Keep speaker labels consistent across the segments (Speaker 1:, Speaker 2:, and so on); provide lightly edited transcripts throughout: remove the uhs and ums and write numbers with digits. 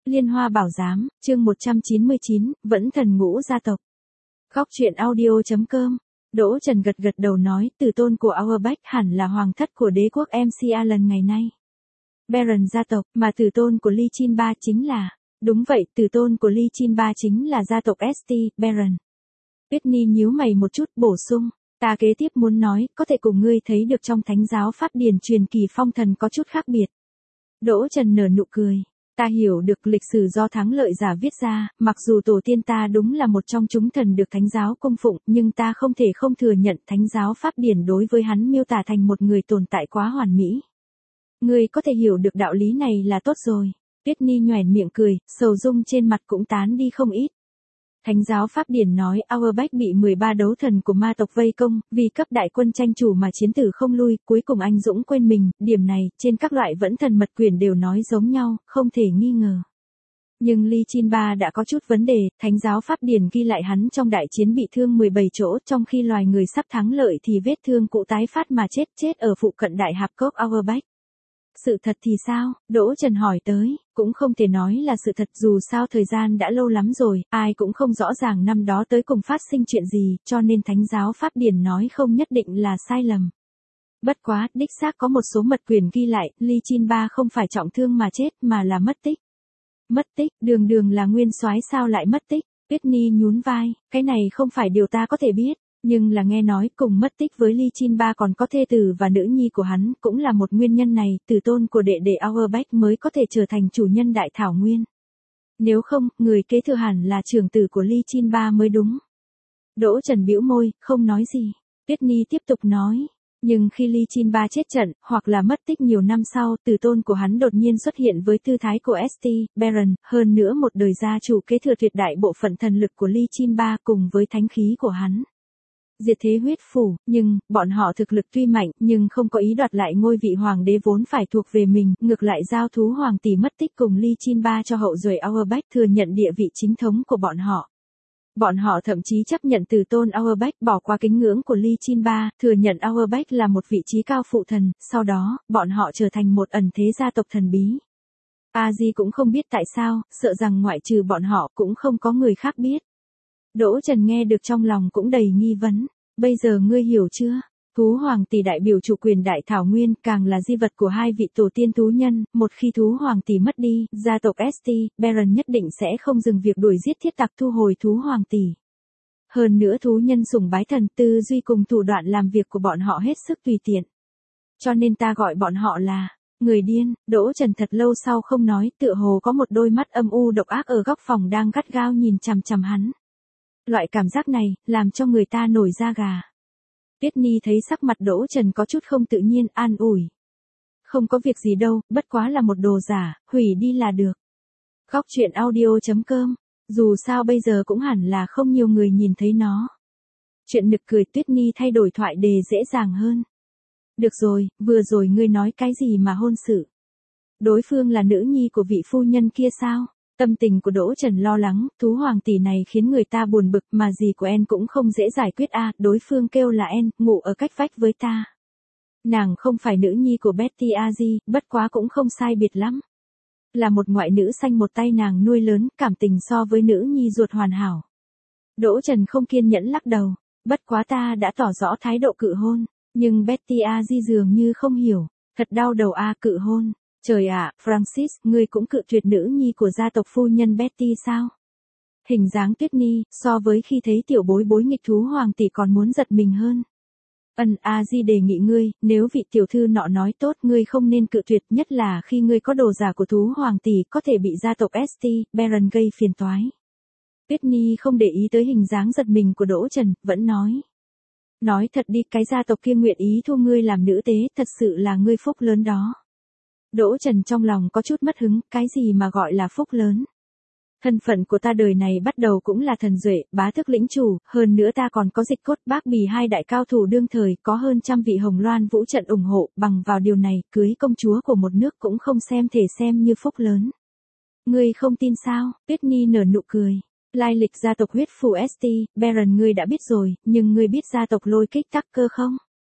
Speaker 1: Liên Hoa Bảo Giám, chương 199, Vẫn Thần Ngũ Gia Tộc. Góc truyện audio.com. Đỗ Trần gật gật đầu nói, tử tôn của Auerbach hẳn là hoàng thất của đế quốc MC Alan ngày nay. Baron gia tộc, mà tử tôn của Lee Chin Ba chính là... Đúng vậy, tử tôn của Lee Chin Ba chính là gia tộc St. Baron. Whitney nhíu mày một chút, bổ sung. Ta kế tiếp muốn nói, có thể cùng ngươi thấy được trong thánh giáo pháp điển truyền kỳ phong thần có chút khác biệt. Đỗ Trần nở nụ cười. Ta hiểu được lịch sử do thắng lợi giả viết ra, mặc dù tổ tiên ta đúng là một trong chúng thần được thánh giáo cung phụng, nhưng ta không thể không thừa nhận thánh giáo pháp điển đối với hắn miêu tả thành một người tồn tại quá hoàn mỹ. Ngươi có thể hiểu được đạo lý này là tốt rồi. Whitney nhoẻn miệng cười, sầu dung trên mặt cũng tán đi không ít. Thánh giáo pháp điển nói Auerbach bị 13 đấu thần của ma tộc vây công, vì cấp đại quân tranh chủ mà chiến tử không lui, cuối cùng anh dũng quên mình, điểm này, trên các loại vẫn thần mật quyển đều nói giống nhau, không thể nghi ngờ. Nhưng Lee Chin Ba đã có chút vấn đề, thánh giáo pháp điển ghi lại hắn trong đại chiến bị thương 17 chỗ, trong khi loài người sắp thắng lợi thì vết thương cũ tái phát mà chết ở phụ cận đại hạp cốc Auerbach. Sự thật thì sao? Đỗ Trần hỏi tới, cũng không thể nói là sự thật dù sao thời gian đã lâu lắm rồi, ai cũng không rõ ràng năm đó tới cùng phát sinh chuyện gì, cho nên thánh giáo pháp điển nói không nhất định là sai lầm. Bất quá, đích xác có một số mật quyển ghi lại, Lee Chin Ba không phải trọng thương mà chết mà là mất tích. Mất tích, đường là nguyên soái sao lại mất tích? Whitney nhún vai, cái này không phải điều ta có thể biết. Nhưng là nghe nói cùng mất tích với Lee Chin Ba còn có thê tử và nữ nhi của hắn, cũng là một nguyên nhân này, tử tôn của đệ đệ Auerbach mới có thể trở thành chủ nhân đại thảo nguyên. Nếu không, người kế thừa hẳn là trưởng tử của Lee Chin Ba mới đúng. Đỗ Trần bĩu môi, không nói gì. Whitney tiếp tục nói. Nhưng khi Lee Chin Ba chết trận, hoặc là mất tích nhiều năm sau, tử tôn của hắn đột nhiên xuất hiện với tư thái của St. Baron, hơn nữa một đời gia chủ kế thừa tuyệt đại bộ phận thần lực của Lee Chin Ba cùng với thánh khí của hắn. Diệt thế huyết phủ, nhưng, bọn họ thực lực tuy mạnh, nhưng không có ý đoạt lại ngôi vị hoàng đế vốn phải thuộc về mình, ngược lại giao thú hoàng tỷ mất tích cùng Lee Chin Ba cho hậu duệ Auerbach thừa nhận địa vị chính thống của bọn họ. Bọn họ thậm chí chấp nhận tử tôn Auerbach bỏ qua kính ngưỡng của Lee Chin Ba, thừa nhận Auerbach là một vị trí cao phụ thần, sau đó, bọn họ trở thành một ẩn thế gia tộc thần bí. A-di cũng không biết tại sao, sợ rằng ngoại trừ bọn họ cũng không có người khác biết. Đỗ Trần nghe được trong lòng cũng đầy nghi vấn. Bây giờ ngươi hiểu chưa? Thú hoàng tỷ đại biểu chủ quyền đại thảo nguyên, càng là di vật của hai vị tổ tiên thú nhân, một khi thú hoàng tỷ mất đi, gia tộc St. Baron nhất định sẽ không dừng việc đuổi giết thiết tặc thu hồi thú hoàng tỷ. Hơn nữa thú nhân sủng bái thần, tư duy cùng thủ đoạn làm việc của bọn họ hết sức tùy tiện. Cho nên ta gọi bọn họ là người điên. Đỗ Trần thật lâu sau không nói, tựa hồ có một đôi mắt âm u độc ác ở góc phòng đang gắt gao nhìn chằm chằm hắn. Loại cảm giác này, làm cho người ta nổi da gà. Whitney thấy sắc mặt Đỗ Trần có chút không tự nhiên, an ủi. Không có việc gì đâu, bất quá là một đồ giả, hủy đi là được. Góc truyện audio.com, dù sao bây giờ cũng hẳn là không nhiều người nhìn thấy nó. Chuyện nực cười. Whitney thay đổi thoại đề dễ dàng hơn. Được rồi, vừa rồi ngươi nói cái gì mà hôn sự? Đối phương là nữ nhi của vị phu nhân kia sao? Tâm tình của Đỗ Trần lo lắng, thú hoàng tỷ này khiến người ta buồn bực mà gì của En cũng không dễ giải quyết đối phương kêu là En, ngủ ở cách vách với ta. Nàng không phải nữ nhi của Betty A.G., bất quá cũng không sai biệt lắm. Là một ngoại nữ sanh một tay nàng nuôi lớn, cảm tình so với nữ nhi ruột hoàn hảo. Đỗ Trần không kiên nhẫn lắc đầu, bất quá ta đã tỏ rõ thái độ cự hôn, nhưng Betty A.G. dường như không hiểu, thật đau đầu cự hôn. Trời ạ, Francis, ngươi cũng cự tuyệt nữ nhi của gia tộc phu nhân Betty sao? Hình dáng Whitney, so với khi thấy tiểu bối bối nghịch thú hoàng tỷ còn muốn giật mình hơn. A-di đề nghị ngươi, nếu vị tiểu thư nọ nói tốt ngươi không nên cự tuyệt, nhất là khi ngươi có đồ giả của thú hoàng tỷ có thể bị gia tộc St. Baron gây phiền toái. Whitney không để ý tới hình dáng giật mình của Đỗ Trần, vẫn nói. Nói thật đi, cái gia tộc kia nguyện ý thu ngươi làm nữ tế, thật sự là ngươi phúc lớn đó. Đỗ Trần trong lòng có chút mất hứng, cái gì mà gọi là phúc lớn. Thân phận của ta đời này bắt đầu cũng là thần duệ, bá thức lĩnh chủ, hơn nữa ta còn có dịch cốt bác bì hai đại cao thủ đương thời, có hơn trăm vị hồng loan vũ trận ủng hộ, bằng vào điều này, cưới công chúa của một nước cũng không thể xem như phúc lớn. Ngươi không tin sao? Whitney nở nụ cười. Lai lịch gia tộc huyết phủ St. Baron ngươi đã biết rồi, nhưng ngươi biết gia tộc lôi kích Tucker không?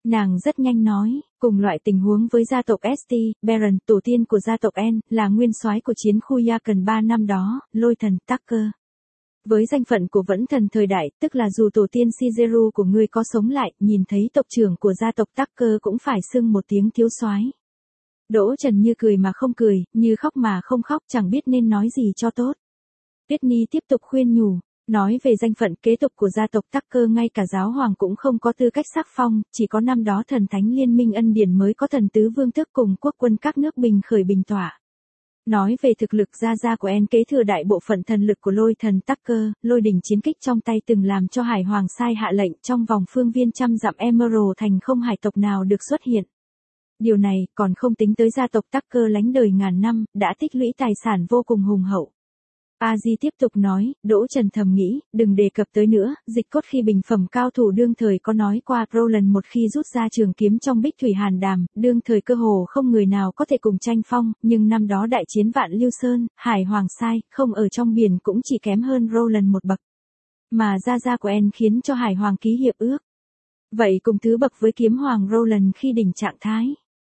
Speaker 1: Nàng rất nhanh nói, cùng loại tình huống với gia tộc St. Baron, tổ tiên của gia tộc N, là nguyên soái của chiến khu Yavin 3 năm đó, lôi thần Tucker. Với danh phận của vẫn thần thời đại, tức là dù tổ tiên Shigeru của ngươi có sống lại, nhìn thấy tộc trưởng của gia tộc Tucker cũng phải xưng một tiếng thiếu soái. Đỗ Trần như cười mà không cười, như khóc mà không khóc, chẳng biết nên nói gì cho tốt. Whitney tiếp tục khuyên nhủ, nói về danh phận kế tục của gia tộc Tucker, ngay cả giáo hoàng cũng không có tư cách sắc phong, chỉ có năm đó thần thánh liên minh ân điển mới có thần tứ vương thức cùng quốc quân các nước bình khởi bình tỏa. Nói về thực lực gia của En kế thừa đại bộ phận thần lực của lôi thần Tucker, lôi đỉnh chiến kích trong tay từng làm cho Hải Hoàng sai hạ lệnh trong vòng phương viên trăm dặm Emerald thành không hải tộc nào được xuất hiện. Điều này còn không tính tới gia tộc Tucker lánh đời ngàn năm, đã tích lũy tài sản vô cùng hùng hậu. A-di tiếp tục nói, Đỗ Trần thầm nghĩ, đừng đề cập tới nữa, Dịch Cốt khi bình phẩm cao thủ đương thời có nói qua Roland một khi rút ra trường kiếm trong Bích Thủy Hàn Đàm, đương thời cơ hồ không người nào có thể cùng tranh phong, nhưng năm đó đại chiến Vạn Lưu Sơn, Hải Hoàng sai, không ở trong biển cũng chỉ kém hơn Roland một bậc. Mà gia của En khiến cho Hải Hoàng ký hiệp ước. Vậy cùng thứ bậc với kiếm hoàng Roland khi đỉnh trạng thái.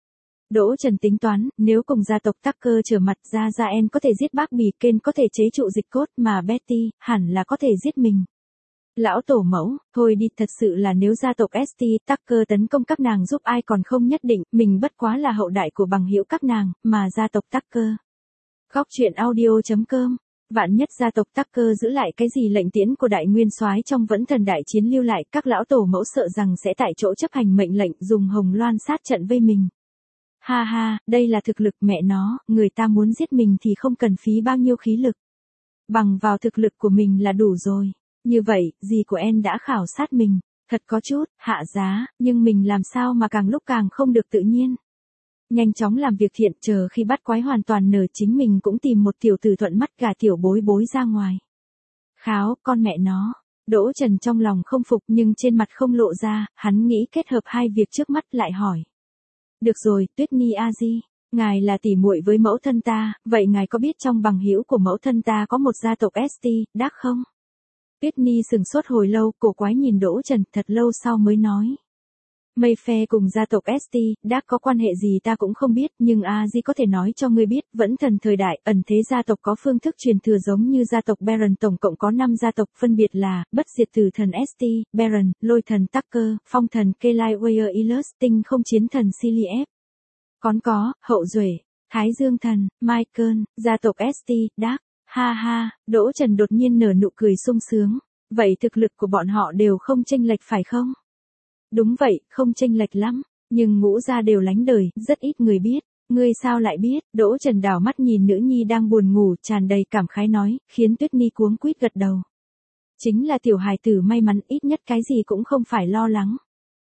Speaker 1: Đỗ Trần tính toán, nếu cùng gia tộc Tucker trở mặt, gia En có thể giết bác Bì, Kên có thể chế trụ Dịch Cốt, mà Betty, hẳn là có thể giết mình. Lão tổ mẫu, thôi đi, thật sự là nếu gia tộc St. Tucker tấn công các nàng giúp ai còn không nhất định, mình bất quá là hậu đại của bằng hữu các nàng, mà gia tộc Tucker. Góc truyện audio.com. Vạn nhất gia tộc Tucker giữ lại cái gì lệnh tiễn của đại nguyên soái trong vẫn thần đại chiến lưu lại, các lão tổ mẫu sợ rằng sẽ tại chỗ chấp hành mệnh lệnh dùng hồng loan sát trận vây mình. Ha ha, đây là thực lực mẹ nó, người ta muốn giết mình thì không cần phí bao nhiêu khí lực. Bằng vào thực lực của mình là đủ rồi. Như vậy, dì của En đã khảo sát mình, thật có chút, hạ giá, nhưng mình làm sao mà càng lúc càng không được tự nhiên. Nhanh chóng làm việc thiện, chờ khi bắt quái hoàn toàn nở chính mình cũng tìm một tiểu tử thuận mắt gả tiểu bối bối ra ngoài. Kháo, con mẹ nó. Đỗ Trần trong lòng không phục nhưng trên mặt không lộ ra, hắn nghĩ kết hợp hai việc trước mắt lại hỏi. Được rồi, Whitney A-di, ngài là tỷ muội với mẫu thân ta, vậy ngài có biết trong bằng hữu của mẫu thân ta có một gia tộc St. Dark không? Whitney sừng sốt hồi lâu, cổ quái nhìn Đỗ Trần, thật lâu sau mới nói. Mayfair cùng gia tộc St. Dark có quan hệ gì ta cũng không biết, nhưng A-di có thể nói cho ngươi biết, vẫn thần thời đại, ẩn thế gia tộc có phương thức truyền thừa giống như gia tộc Baron, tổng cộng có 5 gia tộc phân biệt là, bất diệt tử thần St. Baron, lôi thần Tucker, phong thần Kelai Weir Ilus, tinh không chiến thần Silief. Còn có, hậu duệ, Thái Dương thần, Michael, gia tộc St. Dark. Ha ha, Đỗ Trần đột nhiên nở nụ cười sung sướng. Vậy thực lực của bọn họ đều không chênh lệch phải không? Đúng vậy, không chênh lệch lắm, nhưng ngũ gia đều lánh đời, rất ít người biết. Ngươi sao lại biết? Đỗ Trần đảo mắt nhìn nữ nhi đang buồn ngủ, tràn đầy cảm khái nói, khiến Whitney cuống quýt gật đầu. Chính là tiểu hài tử may mắn, ít nhất cái gì cũng không phải lo lắng.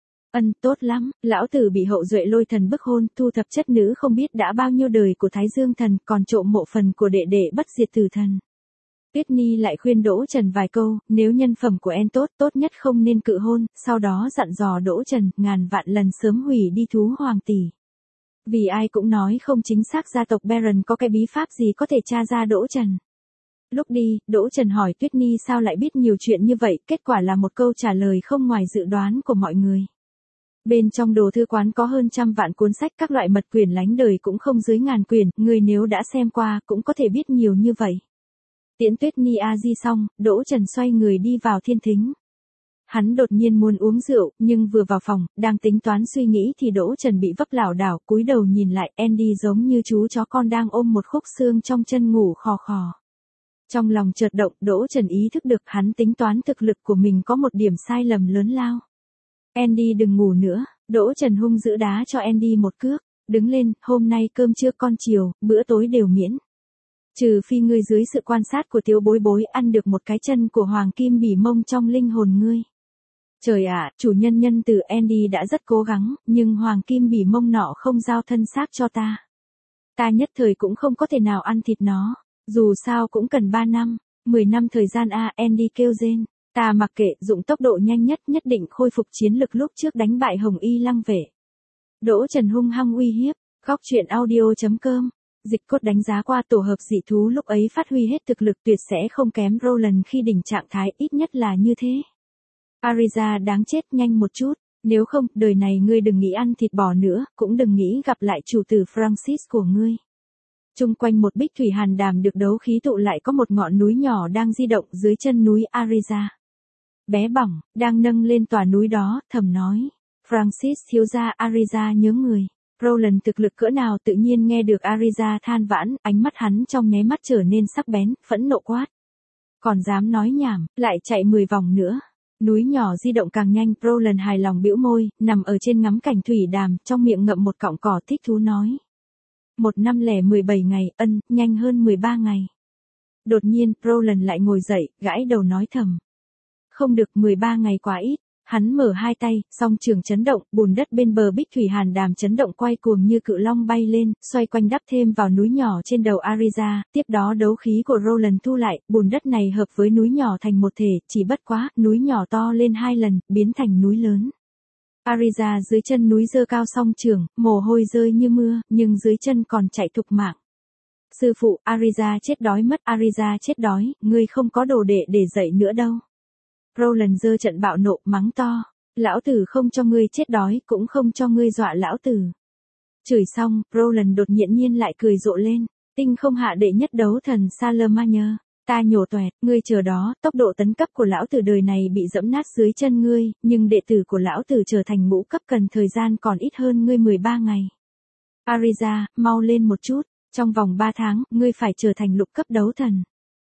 Speaker 1: Tốt lắm, lão tử bị hậu duệ lôi thần bức hôn, thu thập chất nữ không biết đã bao nhiêu đời của Thái Dương thần, còn trộm mộ phần của đệ đệ bất diệt tử thần. Whitney lại khuyên Đỗ Trần vài câu, nếu nhân phẩm của En tốt nhất không nên cự hôn, sau đó dặn dò Đỗ Trần, ngàn vạn lần sớm hủy đi thú hoàng tỷ. Vì ai cũng nói không chính xác gia tộc Baron có cái bí pháp gì có thể tra ra Đỗ Trần. Lúc đi, Đỗ Trần hỏi Whitney sao lại biết nhiều chuyện như vậy, kết quả là một câu trả lời không ngoài dự đoán của mọi người. Bên trong đồ thư quán có hơn 100 vạn cuốn sách các loại mật quyển lánh đời cũng không dưới 1000 quyển, người nếu đã xem qua cũng có thể biết nhiều như vậy. Tiễn Whitney A-di xong, Đỗ Trần xoay người đi vào thiên thính. Hắn đột nhiên muốn uống rượu, nhưng vừa vào phòng, đang tính toán suy nghĩ thì Đỗ Trần bị vấp lảo đảo, cúi đầu nhìn lại, Andy giống như chú chó con đang ôm một khúc xương trong chân ngủ khò khò. Trong lòng chợt động, Đỗ Trần ý thức được hắn tính toán thực lực của mình có một điểm sai lầm lớn lao. Andy đừng ngủ nữa, Đỗ Trần hung dữ đá cho Andy một cước, đứng lên, hôm nay cơm trưa con chiều, bữa tối đều miễn. Trừ phi ngươi dưới sự quan sát của Tiếu Bối Bối ăn được một cái chân của Hoàng Kim Bỉ Mông trong linh hồn ngươi. Trời ạ, chủ nhân nhân từ Andy đã rất cố gắng, nhưng Hoàng Kim Bỉ Mông nọ không giao thân xác cho ta. Ta nhất thời cũng không có thể nào ăn thịt nó, dù sao cũng cần 3 năm, 10 năm thời gian Andy kêu rên. Ta mặc kệ, dụng tốc độ nhanh nhất nhất định khôi phục chiến lực lúc trước đánh bại Hồng Y Lăng Vệ. Đỗ Trần hung hăng uy hiếp, góc truyện audio.com. Dịch Cốt đánh giá qua tổ hợp dị thú lúc ấy phát huy hết thực lực tuyệt sẽ không kém Roland khi đỉnh trạng thái, ít nhất là như thế. Ariza đáng chết, nhanh một chút, Nếu không, đời này ngươi đừng nghĩ ăn thịt bò nữa, cũng đừng nghĩ gặp lại chủ tử Francis của ngươi. Chung quanh một bích thủy hàn đàm được đấu khí tụ lại có một ngọn núi nhỏ đang di động dưới chân núi Ariza. Bé bỏng, đang nâng lên tòa núi đó, thầm nói. Francis thiếu gia Ariza nhớ người. Roland thực lực cỡ nào tự nhiên nghe được Ariza than vãn, ánh mắt hắn trong nháy mắt trở nên sắc bén, phẫn nộ quát. Còn dám nói nhảm, lại chạy 10 vòng nữa. Núi nhỏ di động càng nhanh, Roland hài lòng bĩu môi, nằm ở trên ngắm cảnh thủy đàm, trong miệng ngậm một cọng cỏ thích thú nói. 1 năm lẻ 17 ngày, nhanh hơn 13 ngày. Đột nhiên, Roland lại ngồi dậy, gãi đầu nói thầm. Không được, 13 ngày quá ít. Hắn mở hai tay, song trường chấn động, bùn đất bên bờ bích thủy hàn đàm chấn động quay cuồng như cự long bay lên, xoay quanh đắp thêm vào núi nhỏ trên đầu Ariza, tiếp đó đấu khí của Roland thu lại, bùn đất này hợp với núi nhỏ thành một thể, chỉ bất quá, núi nhỏ to lên 2 lần, biến thành núi lớn. Ariza dưới chân núi giơ cao song trường, mồ hôi rơi như mưa, nhưng dưới chân còn chạy thục mạng. Sư phụ, Ariza chết đói mất, Ariza chết đói, ngươi không có đồ đệ để dạy nữa đâu. Roland giơ trận bạo nộ, mắng to. Lão tử không cho ngươi chết đói, cũng không cho ngươi dọa lão tử. Chửi xong, Roland đột nhiên lại cười rộ lên. Tinh không hạ đệ nhất đấu thần Charlemagne. Ta nhổ toẹt, ngươi chờ đó, tốc độ tấn cấp của lão tử đời này bị dẫm nát dưới chân ngươi, nhưng đệ tử của lão tử trở thành ngũ cấp cần thời gian còn ít hơn ngươi 13 ngày. Ariza, mau lên một chút, trong vòng 3 tháng, ngươi phải trở thành lục cấp đấu thần.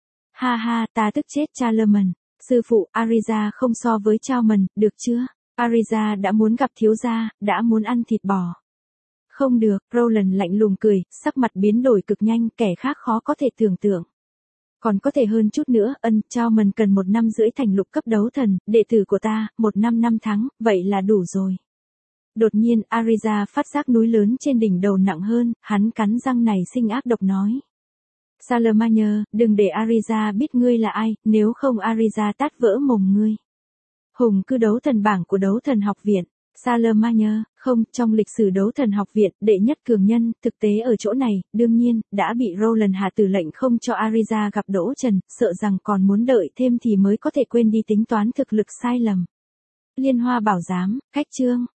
Speaker 1: Ha ha, ta tức chết Charlemagne. Sư phụ, Ariza không so với Charlemagne, được chưa? Ariza đã muốn gặp thiếu gia, đã muốn ăn thịt bò. Không được, Roland lạnh lùng cười, sắc mặt biến đổi cực nhanh, kẻ khác khó có thể tưởng tượng. Còn có thể hơn chút nữa, Charlemagne cần 1 năm rưỡi thành lục cấp đấu thần, đệ tử của ta, 1 năm 5 tháng, vậy là đủ rồi. Đột nhiên, Ariza phát giác núi lớn trên đỉnh đầu nặng hơn, hắn cắn răng này sinh ác độc nói. Charlemagne, đừng để Ariza biết ngươi là ai, nếu không Ariza tát vỡ mồm ngươi. Hùng cư đấu thần bảng của đấu thần học viện. Charlemagne, không, trong lịch sử đấu thần học viện, đệ nhất cường nhân, thực tế ở chỗ này, đương nhiên, đã bị Roland hạ tử lệnh không cho Ariza gặp Đỗ Trần, sợ rằng còn muốn đợi thêm thì mới có thể quên đi tính toán thực lực sai lầm. Liên Hoa Bảo Giám, khách chương.